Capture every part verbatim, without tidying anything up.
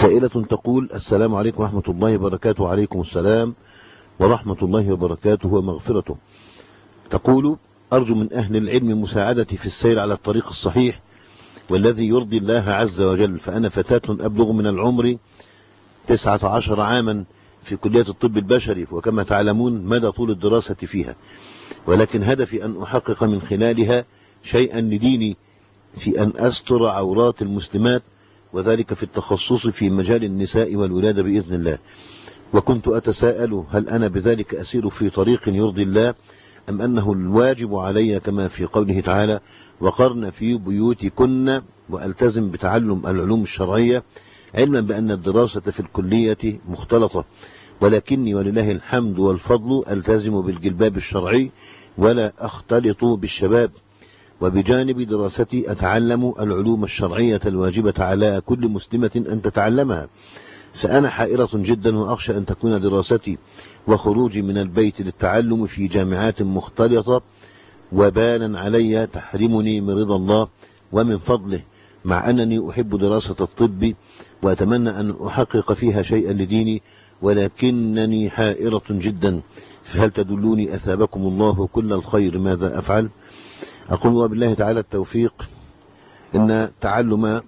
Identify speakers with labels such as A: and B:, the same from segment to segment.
A: سائلة تقول: السلام عليكم ورحمة الله وبركاته. وعليكم السلام ورحمة الله وبركاته ومغفرته. تقول: أرجو من أهل العلم مساعدتي في السير على الطريق الصحيح والذي يرضي الله عز وجل، فأنا فتاة أبلغ من العمر تسعة عشر عاما في كلية الطب البشري، وكما تعلمون مدى طول الدراسة فيها، ولكن هدفي أن أحقق من خلالها شيئا لديني في أن أستر عورات المسلمات، وذلك في التخصص في مجال النساء والولادة بإذن الله. وكنت أتساءل: هل أنا بذلك أسير في طريق يرضي الله، أم أنه الواجب علي كما في قوله تعالى: وقرن في بيوتكن، وألتزم بتعلم العلوم الشرعية، علما بأن الدراسة في الكلية مختلطة، ولكني ولله الحمد والفضل ألتزم بالجلباب الشرعي ولا أختلط بالشباب، وبجانب دراستي أتعلم العلوم الشرعية الواجبة على كل مسلمة أن تتعلمها. فأنا حائرة جدا، وأخشى أن تكون دراستي وخروجي من البيت للتعلم في جامعات مختلطة وبالا علي تحرمني من رضا الله ومن فضله، مع أنني أحب دراسة الطب وأتمنى أن أحقق فيها شيئا لديني، ولكنني حائرة جدا. فهل تدلوني أثابكم الله كل الخير ماذا أفعل؟ أقول: وبالله تعالى التوفيق. إن تعلم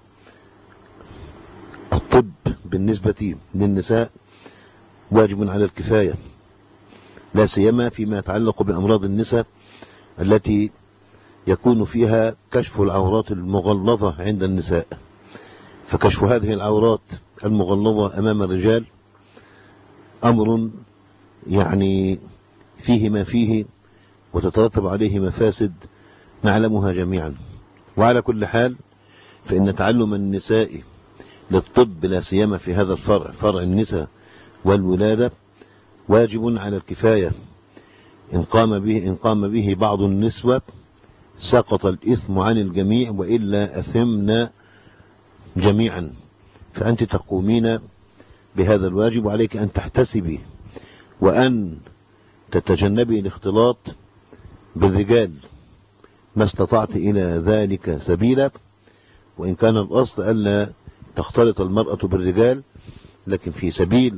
A: الطب بالنسبة للنساء واجب على الكفاية، لا سيما فيما يتعلق بأمراض النساء التي يكون فيها كشف العورات المغلظة عند النساء. فكشف هذه العورات المغلظة أمام الرجال أمر يعني فيه ما فيه، وتترتب عليه مفاسد نعلمها جميعا. وعلى كل حال، فإن تعلم النساء للطب لا سيما في هذا الفرع، فرع النساء والولادة، واجب على الكفاية. إن قام به إن قام به بعض النسوة سقط الإثم عن الجميع، وإلا أثمنا جميعا. فأنت تقومين بهذا الواجب، وعليك أن تحتسبي وأن تتجنبي الاختلاط بالرجال ما استطعت إلى ذلك سبيلا، وإن كان الأصل ألا تختلط المرأة بالرجال، لكن في سبيل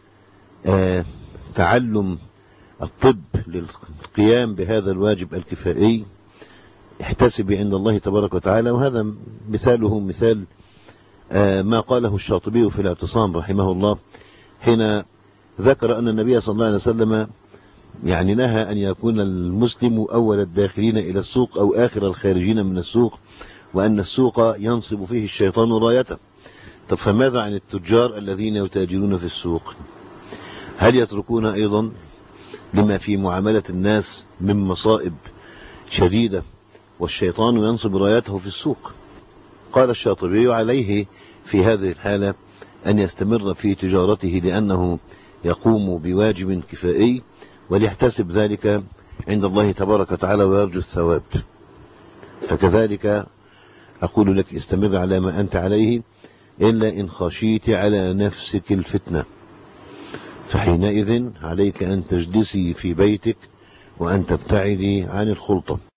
A: آه تعلم الطب للقيام بهذا الواجب الكفائي احتسبي عند الله تبارك وتعالى. وهذا مثاله مثال آه ما قاله الشاطبي في الاعتصام رحمه الله، حين ذكر أن النبي صلى الله عليه وسلم يعني نهى أن يكون المسلم أول الداخلين إلى السوق أو آخر الخارجين من السوق، وأن السوق ينصب فيه الشيطان رايته. طب فماذا عن التجار الذين يتاجرون في السوق؟ هل يتركون أيضا لما في معاملة الناس من مصائب شديدة والشيطان ينصب رايته في السوق؟ قال الشاطبي: عليه في هذه الحالة أن يستمر في تجارته، لأنه يقوم بواجب كفائي، وليحتسب ذلك عند الله تبارك وتعالى ويرجو الثواب. فكذلك أقول لك: استمر على ما أنت عليه، إلا إن خشيت على نفسك الفتنة، فحينئذ عليك أن تجلسي في بيتك وأن تبتعدي عن الخلطة.